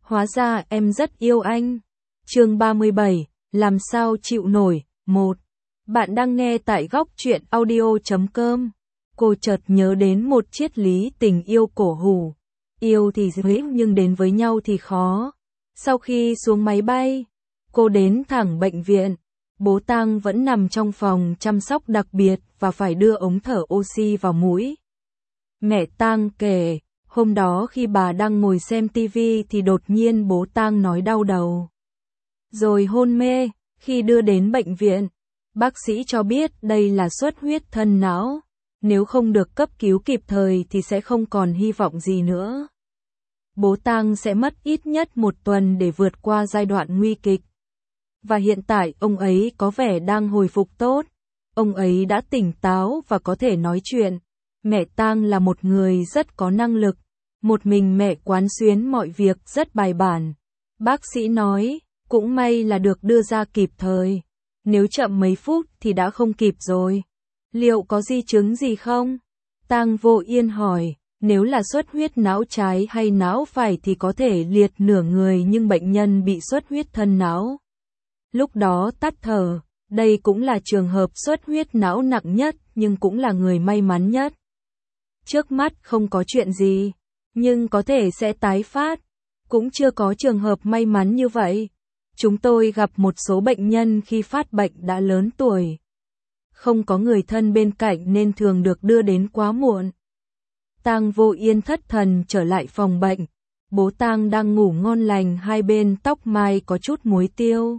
Hóa ra em rất yêu anh. Chương 37, làm sao chịu nổi. 1. Bạn đang nghe tại góc truyện audio.com. Cô chợt nhớ đến một triết lý tình yêu cổ hủ. Yêu thì dễ nhưng đến với nhau thì khó. Sau khi xuống máy bay, cô đến thẳng bệnh viện. Bố Tang vẫn nằm trong phòng chăm sóc đặc biệt và phải đưa ống thở oxy vào mũi. Mẹ Tang kể, hôm đó khi bà đang ngồi xem tivi thì đột nhiên bố Tang nói đau đầu. Rồi hôn mê. Khi đưa đến bệnh viện, bác sĩ cho biết đây là xuất huyết thân não. Nếu không được cấp cứu kịp thời thì sẽ không còn hy vọng gì nữa. Bố Tang sẽ mất ít nhất 1 tuần để vượt qua giai đoạn nguy kịch. Và hiện tại ông ấy có vẻ đang hồi phục tốt. Ông ấy đã tỉnh táo và có thể nói chuyện. Mẹ Tang là một người rất có năng lực. Một mình mẹ quán xuyến mọi việc rất bài bản. Bác sĩ nói, cũng may là được đưa ra kịp thời. Nếu chậm mấy phút thì đã không kịp rồi. Liệu có di chứng gì không? Tang Vô Yên hỏi, nếu là xuất huyết não trái hay não phải thì có thể liệt nửa người nhưng bệnh nhân bị xuất huyết thân não. Lúc đó tắt thở, đây cũng là trường hợp xuất huyết não nặng nhất nhưng cũng là người may mắn nhất. Trước mắt không có chuyện gì, nhưng có thể sẽ tái phát. Cũng chưa có trường hợp may mắn như vậy. Chúng tôi gặp một số bệnh nhân khi phát bệnh đã lớn tuổi. Không có người thân bên cạnh nên thường được đưa đến quá muộn. Tang Vô Yên thất thần trở lại phòng bệnh. Bố Tang đang ngủ ngon lành, hai bên tóc mai có chút muối tiêu.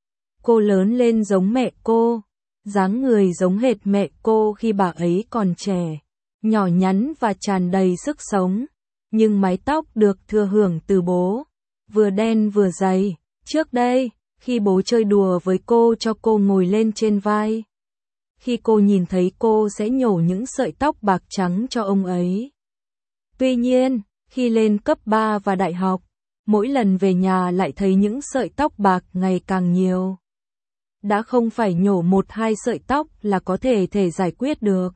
Cô lớn lên giống mẹ cô, dáng người giống hệt mẹ cô khi bà ấy còn trẻ, nhỏ nhắn và tràn đầy sức sống. Nhưng mái tóc được thừa hưởng từ bố, vừa đen vừa dày. Trước đây, khi bố chơi đùa với cô cho cô ngồi lên trên vai. Khi cô nhìn thấy cô sẽ nhổ những sợi tóc bạc trắng cho ông ấy. Tuy nhiên, khi lên cấp 3 và đại học, mỗi lần về nhà lại thấy những sợi tóc bạc ngày càng nhiều. Đã không phải nhổ 1-2 sợi tóc là có thể giải quyết được.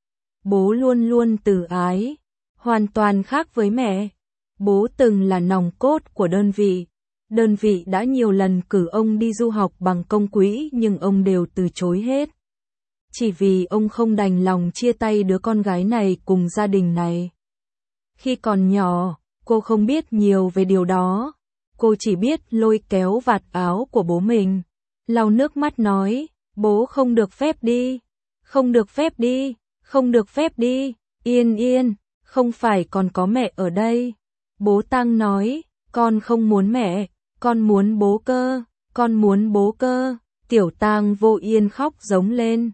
Bố luôn luôn từ ái, hoàn toàn khác với mẹ. Bố từng là nòng cốt của đơn vị. Đơn vị đã nhiều lần cử ông đi du học bằng công quỹ nhưng ông đều từ chối hết. Chỉ vì ông không đành lòng chia tay đứa con gái này cùng gia đình này. Khi còn nhỏ, cô không biết nhiều về điều đó. Cô chỉ biết lôi kéo vạt áo của bố mình. Lau nước mắt nói, bố không được phép đi. Không được phép đi. Không được phép đi. Yên yên, không phải còn có mẹ ở đây. Bố Tang nói, con không muốn mẹ. Con muốn bố cơ, con muốn bố cơ. Tiểu Tang Vô Yên khóc giống lên.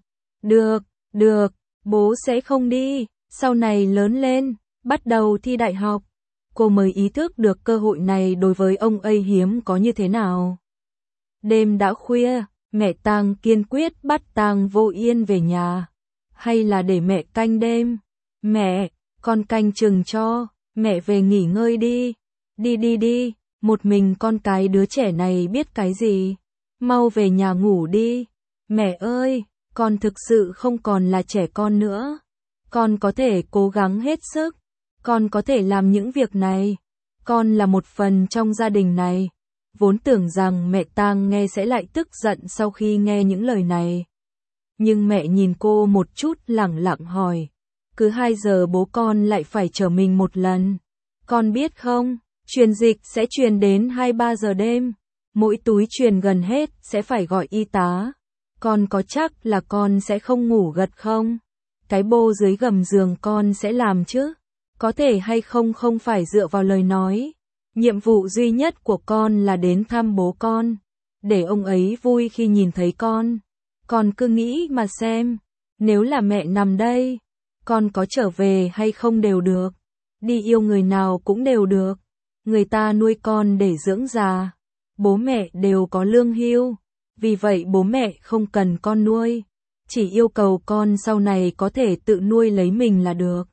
Được, bố sẽ không đi. Sau này lớn lên, bắt đầu thi đại học. Cô mới ý thức được cơ hội này đối với ông ấy hiếm có như thế nào. Đêm đã khuya, mẹ Tang kiên quyết bắt Tang Vô Yên về nhà. Hay là để mẹ canh đêm? Mẹ, con canh chừng cho, mẹ về nghỉ ngơi đi. Đi. Một mình con cái đứa trẻ này biết cái gì? Mau về nhà ngủ đi. Mẹ ơi, con thực sự không còn là trẻ con nữa. Con có thể cố gắng hết sức. Con có thể làm những việc này. Con là một phần trong gia đình này. Vốn tưởng rằng mẹ Tang nghe sẽ lại tức giận sau khi nghe những lời này. Nhưng mẹ nhìn cô một chút lẳng lặng hỏi. Cứ 2 giờ bố con lại phải chở mình một lần. Con biết không? Truyền dịch sẽ truyền đến 2-3 giờ đêm. Mỗi túi truyền gần hết sẽ phải gọi y tá. Con có chắc là con sẽ không ngủ gật không? Cái bô dưới gầm giường con sẽ làm chứ? Có thể hay không không phải dựa vào lời nói. Nhiệm vụ duy nhất của con là đến thăm bố con. Để ông ấy vui khi nhìn thấy con. Con cứ nghĩ mà xem. Nếu là mẹ nằm đây, con có trở về hay không đều được. Đi yêu người nào cũng đều được. Người ta nuôi con để dưỡng già. Bố mẹ đều có lương hưu. Vì vậy bố mẹ không cần con nuôi. Chỉ yêu cầu con sau này có thể tự nuôi lấy mình là được.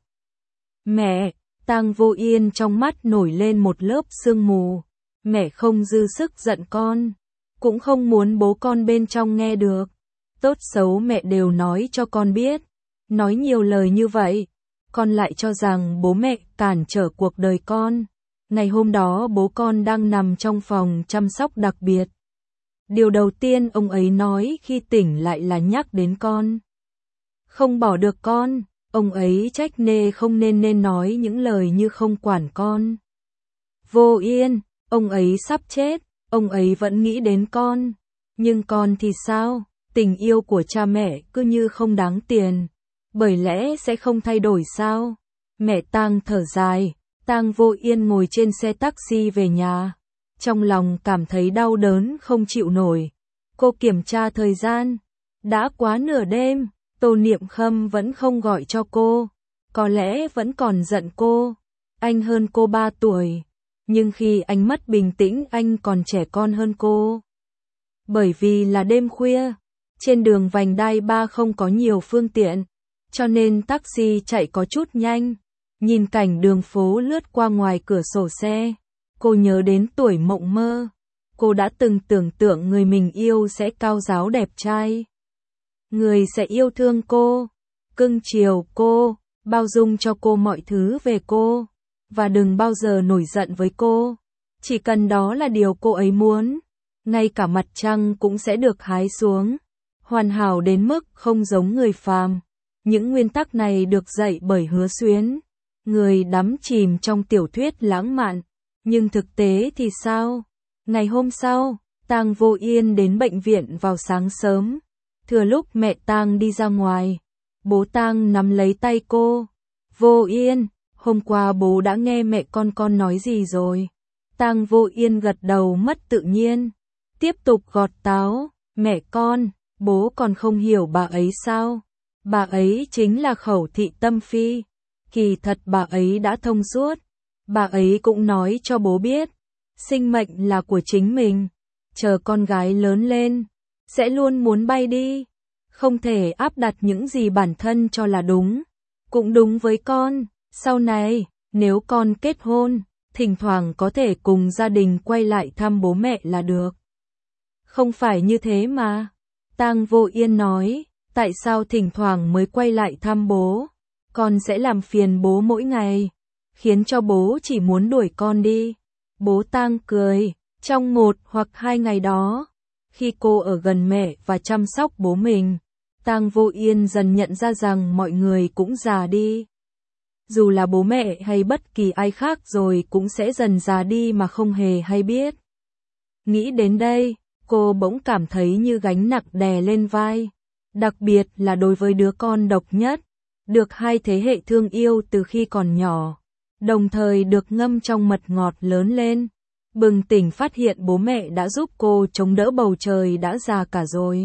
Mẹ, Tang Vô Yên trong mắt nổi lên một lớp sương mù. Mẹ không dư sức giận con. Cũng không muốn bố con bên trong nghe được. Tốt xấu mẹ đều nói cho con biết. Nói nhiều lời như vậy, con lại cho rằng bố mẹ cản trở cuộc đời con. Ngày hôm đó bố con đang nằm trong phòng chăm sóc đặc biệt. Điều đầu tiên ông ấy nói khi tỉnh lại là nhắc đến con. Không bỏ được con, ông ấy trách nê không nên nói những lời như không quản con. Vô Yên, ông ấy sắp chết, ông ấy vẫn nghĩ đến con. Nhưng con thì sao? Tình yêu của cha mẹ cứ như không đáng tiền. Bởi lẽ sẽ không thay đổi sao? Mẹ Tang thở dài, Tang Vô Yên ngồi trên xe taxi về nhà. Trong lòng cảm thấy đau đớn không chịu nổi. Cô kiểm tra thời gian. Đã quá nửa đêm, Tô Niệm Khâm vẫn không gọi cho cô. Có lẽ vẫn còn giận cô. Anh hơn cô 3 tuổi. Nhưng khi anh mất bình tĩnh anh còn trẻ con hơn cô. Bởi vì là đêm khuya, trên đường vành đai 3 không có nhiều phương tiện, cho nên taxi chạy có chút nhanh. Nhìn cảnh đường phố lướt qua ngoài cửa sổ xe, cô nhớ đến tuổi mộng mơ. Cô đã từng tưởng tượng người mình yêu sẽ cao ráo đẹp trai. Người sẽ yêu thương cô, cưng chiều cô, bao dung cho cô mọi thứ về cô, và đừng bao giờ nổi giận với cô. Chỉ cần đó là điều cô ấy muốn. Ngay cả mặt trăng cũng sẽ được hái xuống. Hoàn hảo đến mức không giống người phàm. Những nguyên tắc này được dạy bởi Hứa Xuyến. Người đắm chìm trong tiểu thuyết lãng mạn. Nhưng thực tế thì sao? Ngày hôm sau, Tang Vô Yên đến bệnh viện vào sáng sớm. Thừa lúc mẹ Tang đi ra ngoài, bố Tang nắm lấy tay cô. Vô Yên, hôm qua bố đã nghe mẹ con nói gì rồi? Tang Vô Yên gật đầu mất tự nhiên. Tiếp tục gọt táo. Mẹ con, bố còn không hiểu bà ấy sao? Bà ấy chính là Khẩu Thị Tâm Phi. Kỳ thật bà ấy đã thông suốt. Bà ấy cũng nói cho bố biết. Sinh mệnh là của chính mình. Chờ con gái lớn lên, sẽ luôn muốn bay đi. Không thể áp đặt những gì bản thân cho là đúng. Cũng đúng với con. Sau này, nếu con kết hôn, thỉnh thoảng có thể cùng gia đình quay lại thăm bố mẹ là được. Không phải như thế mà. Tang Vô Yên nói, tại sao thỉnh thoảng mới quay lại thăm bố? Con sẽ làm phiền bố mỗi ngày, khiến cho bố chỉ muốn đuổi con đi. Bố Tang cười, trong 1 hoặc 2 ngày đó, khi cô ở gần mẹ và chăm sóc bố mình, Tang Vô Yên dần nhận ra rằng mọi người cũng già đi. Dù là bố mẹ hay bất kỳ ai khác rồi cũng sẽ dần già đi mà không hề hay biết. Nghĩ đến đây, cô bỗng cảm thấy như gánh nặng đè lên vai. Đặc biệt là đối với đứa con độc nhất, được 2 thế hệ thương yêu từ khi còn nhỏ, đồng thời được ngâm trong mật ngọt lớn lên. Bừng tỉnh phát hiện bố mẹ đã giúp cô chống đỡ bầu trời đã già cả rồi.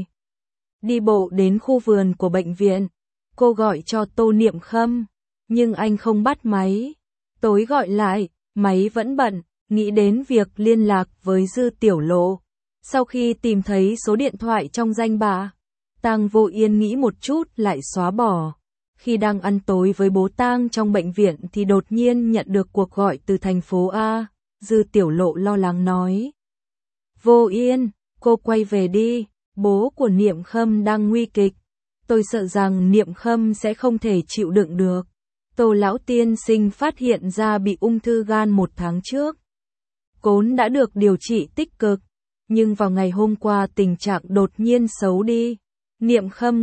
Đi bộ đến khu vườn của bệnh viện, cô gọi cho Tô Niệm Khâm, nhưng anh không bắt máy. Tối gọi lại, máy vẫn bận, nghĩ đến việc liên lạc với Dư Tiểu Lộ. Sau khi tìm thấy số điện thoại trong danh bạ, Tang Vô Yên nghĩ một chút lại xóa bỏ. Khi đang ăn tối với bố Tang trong bệnh viện thì đột nhiên nhận được cuộc gọi từ thành phố A. Dư Tiểu Lộ lo lắng nói. Vô Yên, cô quay về đi, bố của Niệm Khâm đang nguy kịch. Tôi sợ rằng Niệm Khâm sẽ không thể chịu đựng được. Tô lão tiên sinh phát hiện ra bị ung thư gan 1 tháng trước. Cốn đã được điều trị tích cực, nhưng vào ngày hôm qua tình trạng đột nhiên xấu đi. Niệm Khâm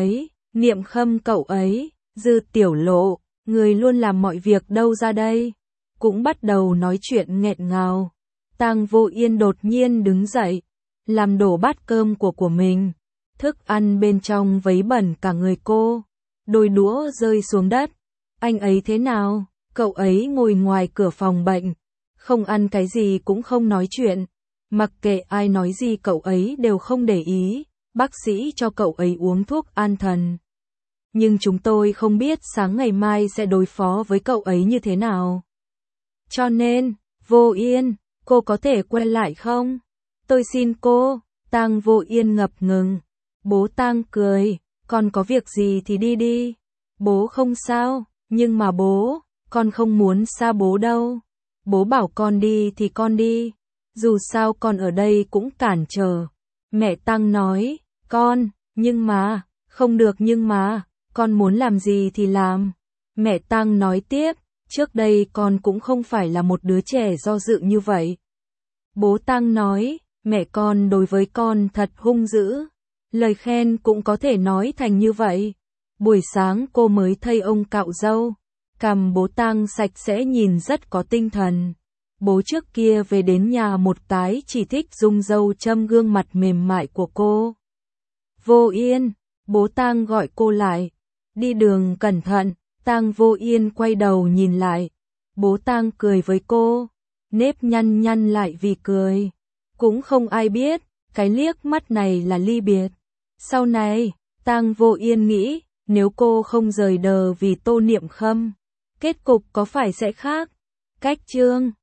cậu ấy, Dư Tiểu Lộ, người luôn làm mọi việc đâu ra đây, cũng bắt đầu nói chuyện nghẹn ngào. Tang Vô Yên đột nhiên đứng dậy, làm đổ bát cơm của mình. Thức ăn bên trong vấy bẩn cả người cô, đôi đũa rơi xuống đất. Anh ấy thế nào? Cậu ấy ngồi ngoài cửa phòng bệnh, không ăn cái gì cũng không nói chuyện. Mặc kệ ai nói gì cậu ấy đều không để ý. Bác sĩ cho cậu ấy uống thuốc an thần. Nhưng chúng tôi không biết sáng ngày mai sẽ đối phó với cậu ấy như thế nào. Cho nên, Vô Yên, cô có thể quay lại không? Tôi xin cô. Tang Vô Yên ngập ngừng. Bố Tang cười, con có việc gì thì đi đi. Bố không sao, nhưng mà bố, con không muốn xa bố đâu. Bố bảo con đi thì con đi. Dù sao con ở đây cũng cản trở. Mẹ Tang nói, nhưng mà, không được nhưng mà, con muốn làm gì thì làm. Mẹ Tang nói tiếp, trước đây con cũng không phải là một đứa trẻ do dự như vậy. Bố Tăng nói, mẹ con đối với con thật hung dữ. Lời khen cũng có thể nói thành như vậy. Buổi sáng cô mới thay ông cạo râu. Cằm bố Tăng sạch sẽ nhìn rất có tinh thần. Bố trước kia về đến nhà một cái chỉ thích rung râu châm gương mặt mềm mại của cô. Vô Yên, bố Tăng gọi cô lại. Đi đường cẩn thận, Tăng Vô Yên quay đầu nhìn lại. Bố Tăng cười với cô, nếp nhăn nhăn lại vì cười. Cũng không ai biết, cái liếc mắt này là ly biệt. Sau này, Tăng Vô Yên nghĩ, nếu cô không rời đờ vì Tô Niệm Khâm, kết cục có phải sẽ khác? Cách chương